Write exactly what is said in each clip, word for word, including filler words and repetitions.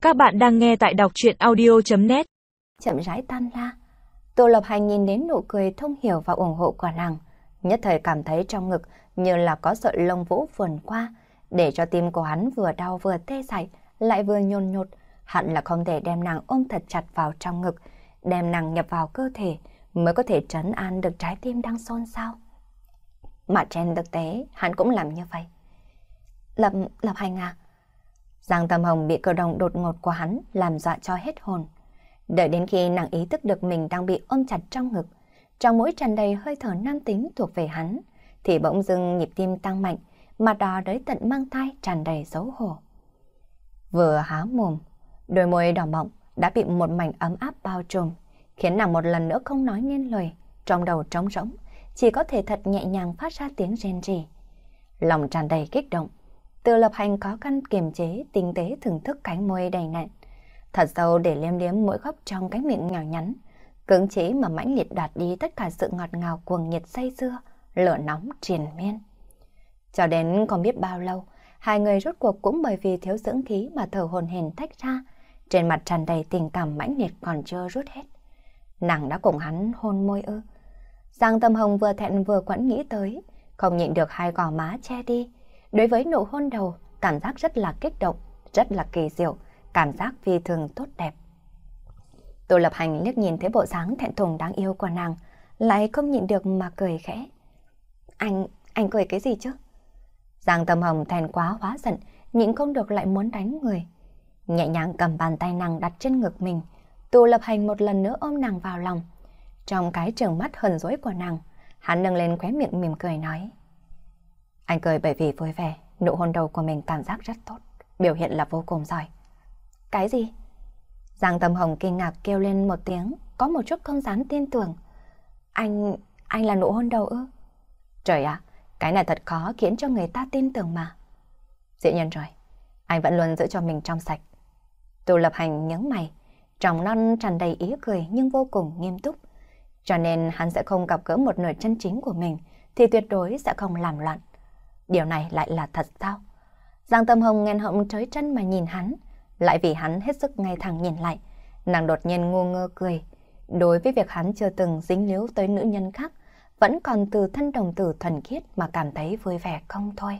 Các bạn đang nghe tại đọc truyện audio chấm net. Chậm rãi tan la. Tô Lập Hành nhìn đến nụ cười thông hiểu và ủng hộ của nàng, nhất thời cảm thấy trong ngực như là có sợi lông vũ vườn qua, để cho tim của hắn vừa đau vừa tê dại, lại vừa nhồn nhột. Hẳn là không thể đem nàng ôm thật chặt vào trong ngực, đem nàng nhập vào cơ thể mới có thể trấn an được trái tim đang xôn xao. Mà trên thực tế, hắn cũng làm như vậy. Lập, Lập Hành à? Giang Tâm Hồng bị cử động đột ngột của hắn làm dọa cho hết hồn. Đợi đến khi nàng ý thức được mình đang bị ôm chặt trong ngực, trong mũi tràn đầy hơi thở nam tính thuộc về hắn, thì bỗng dưng nhịp tim tăng mạnh, mặt đỏ đến tận mang tai tràn đầy xấu hổ. Vừa há mồm, đôi môi đỏ mọng đã bị một mảnh ấm áp bao trùm, khiến nàng một lần nữa không nói nên lời, trong đầu trống rỗng, chỉ có thể thật nhẹ nhàng phát ra tiếng rên rỉ. Lòng tràn đầy kích động, Từ Lập Hành khó khăn kiềm chế, tinh tế thưởng thức cánh môi đầy nặn, thật sâu để liếm liếm mỗi góc trong cái miệng nhỏ nhắn, cưỡng chế mà mãnh liệt đoạt đi tất cả sự ngọt ngào cuồng nhiệt say sưa, lửa nóng triền miên. Cho đến không biết bao lâu, hai người rốt cuộc cũng bởi vì thiếu dưỡng khí mà thở hổn hển tách ra, trên mặt tràn đầy tình cảm mãnh liệt còn chưa rút hết. Nàng đã cùng hắn hôn môi ư? Giang Tâm Hồng vừa thẹn vừa quẫn nghĩ tới, không nhịn được hai gò má che đi. Đối với nụ hôn đầu, cảm giác rất là kích động, rất là kỳ diệu, cảm giác phi thường tốt đẹp. Tô Lập Hành liếc nhìn thấy bộ dáng thẹn thùng đáng yêu của nàng, lại không nhịn được mà cười khẽ. Anh, anh cười cái gì chứ? Giang Tâm Hồng thẹn quá hóa giận, nhịn không được lại muốn đánh người. Nhẹ nhàng cầm bàn tay nàng đặt trên ngực mình, Tô Lập Hành một lần nữa ôm nàng vào lòng. Trong cái trừng mắt hờn dỗi của nàng, hắn nâng lên khóe miệng mỉm cười nói. Anh cười bởi vì vui vẻ, nụ hôn đầu của mình cảm giác rất tốt, biểu hiện là vô cùng giỏi. Cái gì? Giang Tâm Hồng kinh ngạc kêu lên một tiếng, có một chút không dám tin tưởng. Anh, anh là nụ hôn đầu ư? Trời ạ, cái này thật khó khiến cho người ta tin tưởng mà. Dĩ nhiên rồi, anh vẫn luôn giữ cho mình trong sạch. Tô Lập Hành nhướng mày, trong non tràn đầy ý cười nhưng vô cùng nghiêm túc. Cho nên hắn sẽ không gặp gỡ một nửa chân chính của mình, thì tuyệt đối sẽ không làm loạn. Điều này lại là thật sao? Giang Tâm Hồng nghẹn họng trới chân mà nhìn hắn, lại vì hắn hết sức ngay thẳng nhìn lại, nàng đột nhiên ngu ngơ cười. Đối với việc hắn chưa từng dính líu tới nữ nhân khác, vẫn còn từ thân đồng tử thuần khiết mà cảm thấy vui vẻ không thôi.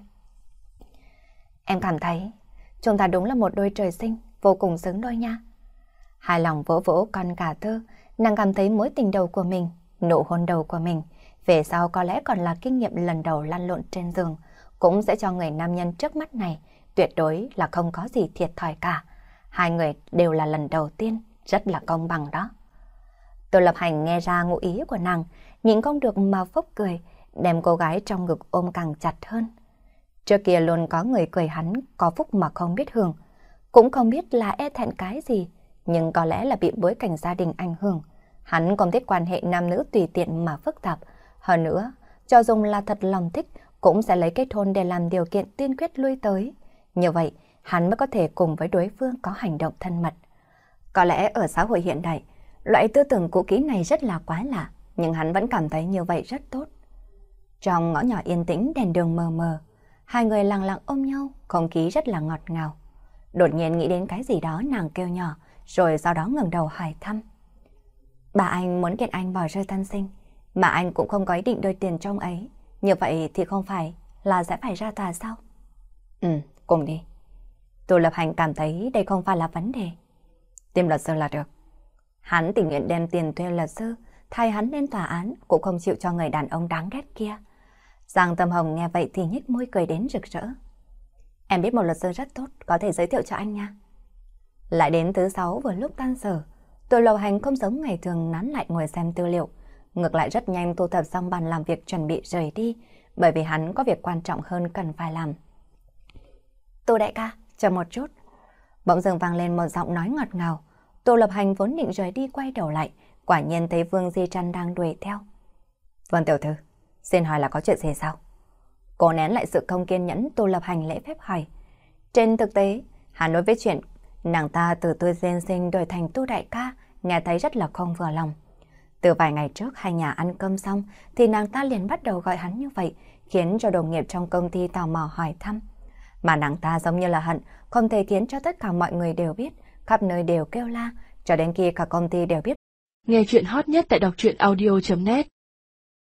Em cảm thấy chúng ta đúng là một đôi trời sinh, vô cùng xứng đôi nha. Hai lòng vỗ vỗ con gà tơ, nàng cảm thấy mối tình đầu của mình, nụ hôn đầu của mình, về sau có lẽ còn là kinh nghiệm lần đầu lăn lộn trên giường, cũng sẽ cho người nam nhân trước mắt này tuyệt đối là không có gì thiệt thòi cả. Hai người đều là lần đầu tiên, rất là công bằng đó. Tô Lập Hành nghe ra ngụ ý của nàng, nhìn không được mà phốc cười, đem cô gái trong ngực ôm càng chặt hơn. Trước kia luôn có người cười hắn có phúc mà không biết hưởng, cũng không biết là e thẹn cái gì, nhưng có lẽ là bị bối cảnh gia đình ảnh hưởng. Hắn không thích quan hệ nam nữ tùy tiện mà phức tạp. Hơn nữa, cho dù là thật lòng thích, cũng sẽ lấy kết hôn để làm điều kiện tiên quyết lui tới. Như vậy, hắn mới có thể cùng với đối phương có hành động thân mật. Có lẽ ở xã hội hiện đại, loại tư tưởng cũ kỹ này rất là quái lạ, nhưng hắn vẫn cảm thấy như vậy rất tốt. Trong ngõ nhỏ yên tĩnh đèn đường mờ mờ, hai người lặng lặng ôm nhau, không khí rất là ngọt ngào. Đột nhiên nghĩ đến cái gì đó nàng kêu nhỏ, rồi sau đó ngẩng đầu hỏi thăm. Bà anh muốn kiện anh bỏ rơi tân sinh, mà anh cũng không có ý định đưa tiền trong ấy. Như vậy thì không phải là sẽ phải ra tòa sao? Ừ, cùng đi. Tô Lập Hành cảm thấy đây không phải là vấn đề. Tìm luật sư là được. Hắn tình nguyện đem tiền thuê luật sư, thay hắn lên tòa án, cũng không chịu cho người đàn ông đáng ghét kia. Giang Tâm Hồng nghe vậy thì nhếch môi cười đến rực rỡ. Em biết một luật sư rất tốt, có thể giới thiệu cho anh nha. Lại đến thứ sáu vừa lúc tan sở, Tô Lập Hành không giống ngày thường nán lại ngồi xem tư liệu, ngược lại rất nhanh thu thập xong bàn làm việc chuẩn bị rời đi, bởi vì hắn có việc quan trọng hơn cần phải làm. Tô đại ca, chờ một chút. Bỗng dưng vang lên một giọng nói ngọt ngào. Tô Lập Hành vốn định rời đi quay đầu lại, quả nhiên thấy Vương Di Trăn đang đuổi theo. Vân tiểu thư, xin hỏi là có chuyện gì sao? Cô nén lại sự không kiên nhẫn, Tô Lập Hành lễ phép hỏi. Trên thực tế, hắn nói với chuyện nàng ta từ tôi gen sinh đổi thành Tu đại ca, nghe thấy rất là không vừa lòng. Từ vài ngày trước hai nhà ăn cơm xong thì nàng ta liền bắt đầu gọi hắn như vậy, khiến cho đồng nghiệp trong công ty tò mò hỏi thăm. Mà nàng ta giống như là hận, không thể khiến cho tất cả mọi người đều biết, khắp nơi đều kêu la, cho đến khi cả công ty đều biết. Nghe chuyện hot nhất tại đọc truyện audio chấm net